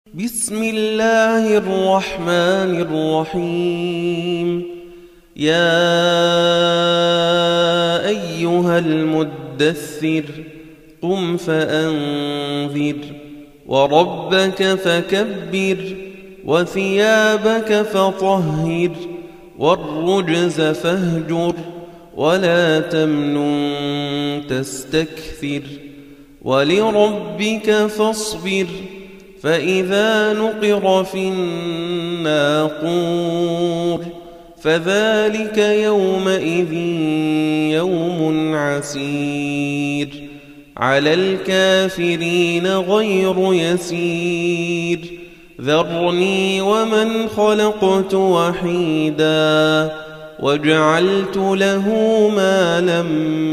بسم الله الرحمن الرحيم. يا أيها المدثر قم فأنذر وربك فكبر وثيابك فطهر والرجز فاهجر ولا تمنن تستكثر ولربك فاصبر فإذا نقر في الناقور فذلك يومئذ يوم عسير على الكافرين غير يسير. ذرني ومن خلقت وحيدا وجعلت له مالا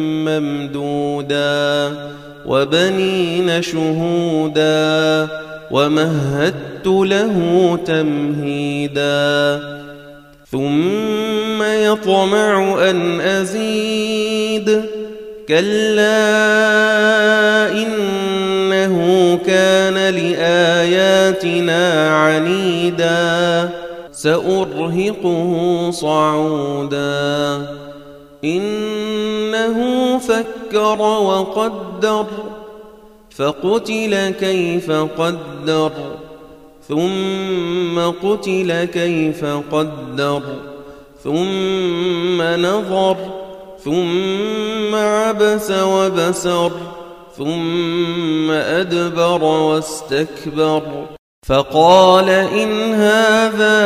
ممدودا وبنين شهودا ومهدت له تمهيدا ثم يطمع أن أزيد كلا إنه كان لآياتنا عنيدا سأرهقه صعودا إنه فكر وقدر فقتل كيف قدر ثم قتل كيف قدر ثم نظر ثم عبس وبسر ثم أدبر واستكبر فقال إن هذا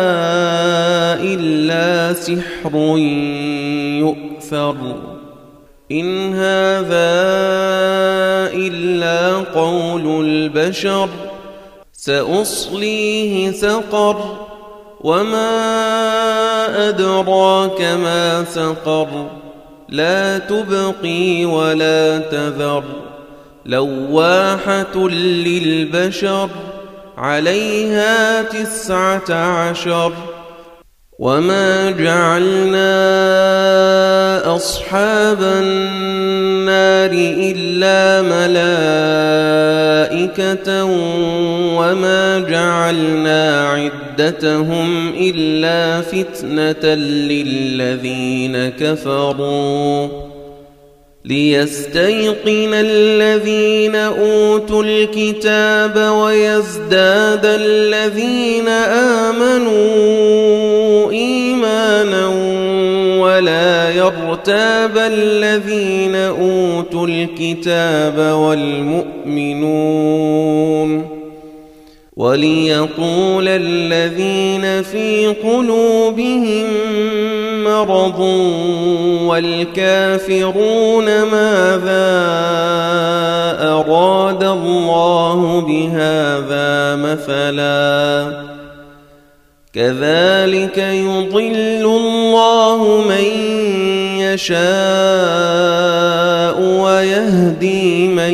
إلا سحر يؤثر إن هذا إلا قول البشر سأصليه سقر وما أدراك ما سقر لا تبقي ولا تذر لواحة للبشر عليها 19 وما جعلنا أصحاب النار إلا ملائكة وما جعلنا عدتهم إلا فتنة للذين كفروا ليستيقن الذين أوتوا الكتاب ويزداد الذين آمنوا إيمانا ولا يرتاب الذين أوتوا الكتاب والمؤمنون وليقول الذين في قلوبهم مرض والكافرون ماذا أراد الله بهذا مثلا كذلك يضل الله من يشاء ويهدي من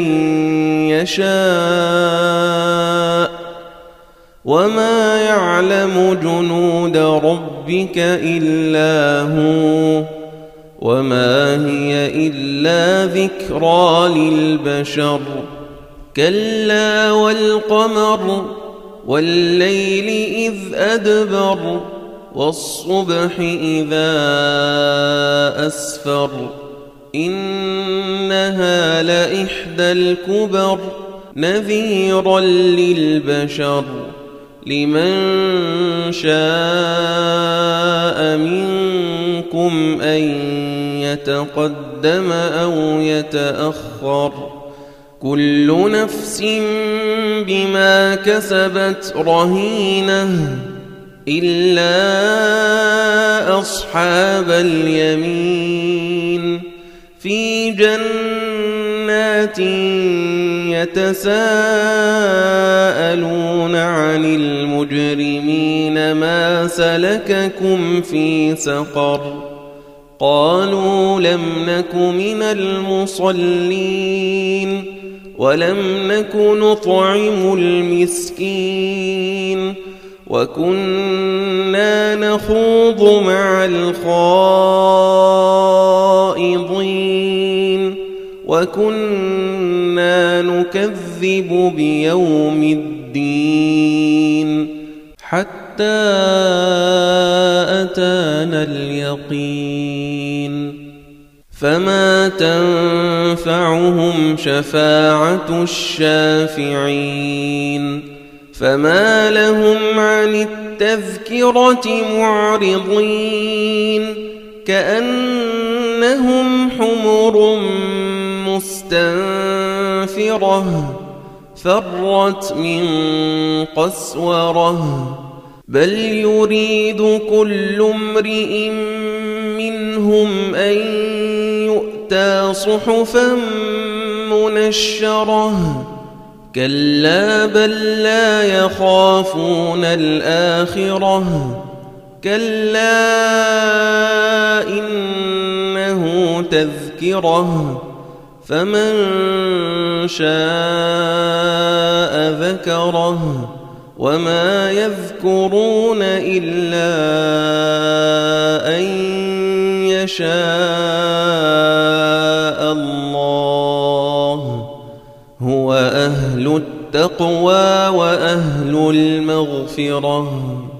يشاء وما يعلم جنود ربك إلا هو وما هي إلا ذكرى للبشر كلا والقمر والليل إذ أدبر والصبح إذا أسفر إنها لإحدى الكبر نذيرا للبشر لمن شاء منكم أن يتقدم أو يتأخر كل نفس بما كسبت رهينة إلا أصحاب اليمين في جنات يتساءلون عن المجرمين ما سلككم في سقر قالوا لم نك من المصلين ولم نك نطعم المسكين وكنا نخوض مع الخائضين وكنا نكذب بيوم الدين الدين حتى أتانا اليقين فما تنفعهم شفاعة الشافعين فما لهم عن التذكرة معرضين كأنهم حمر مستنفرة فرت من قسورة بل يريد كل امرئ منهم أن يؤتى صحفا منشرة كلا بل لا يخافون الآخرة كلا إنه تذكرة فمن شاء ذكره وما يذكرون إلا أن يشاء الله هو أهل التقوى وأهل المغفرة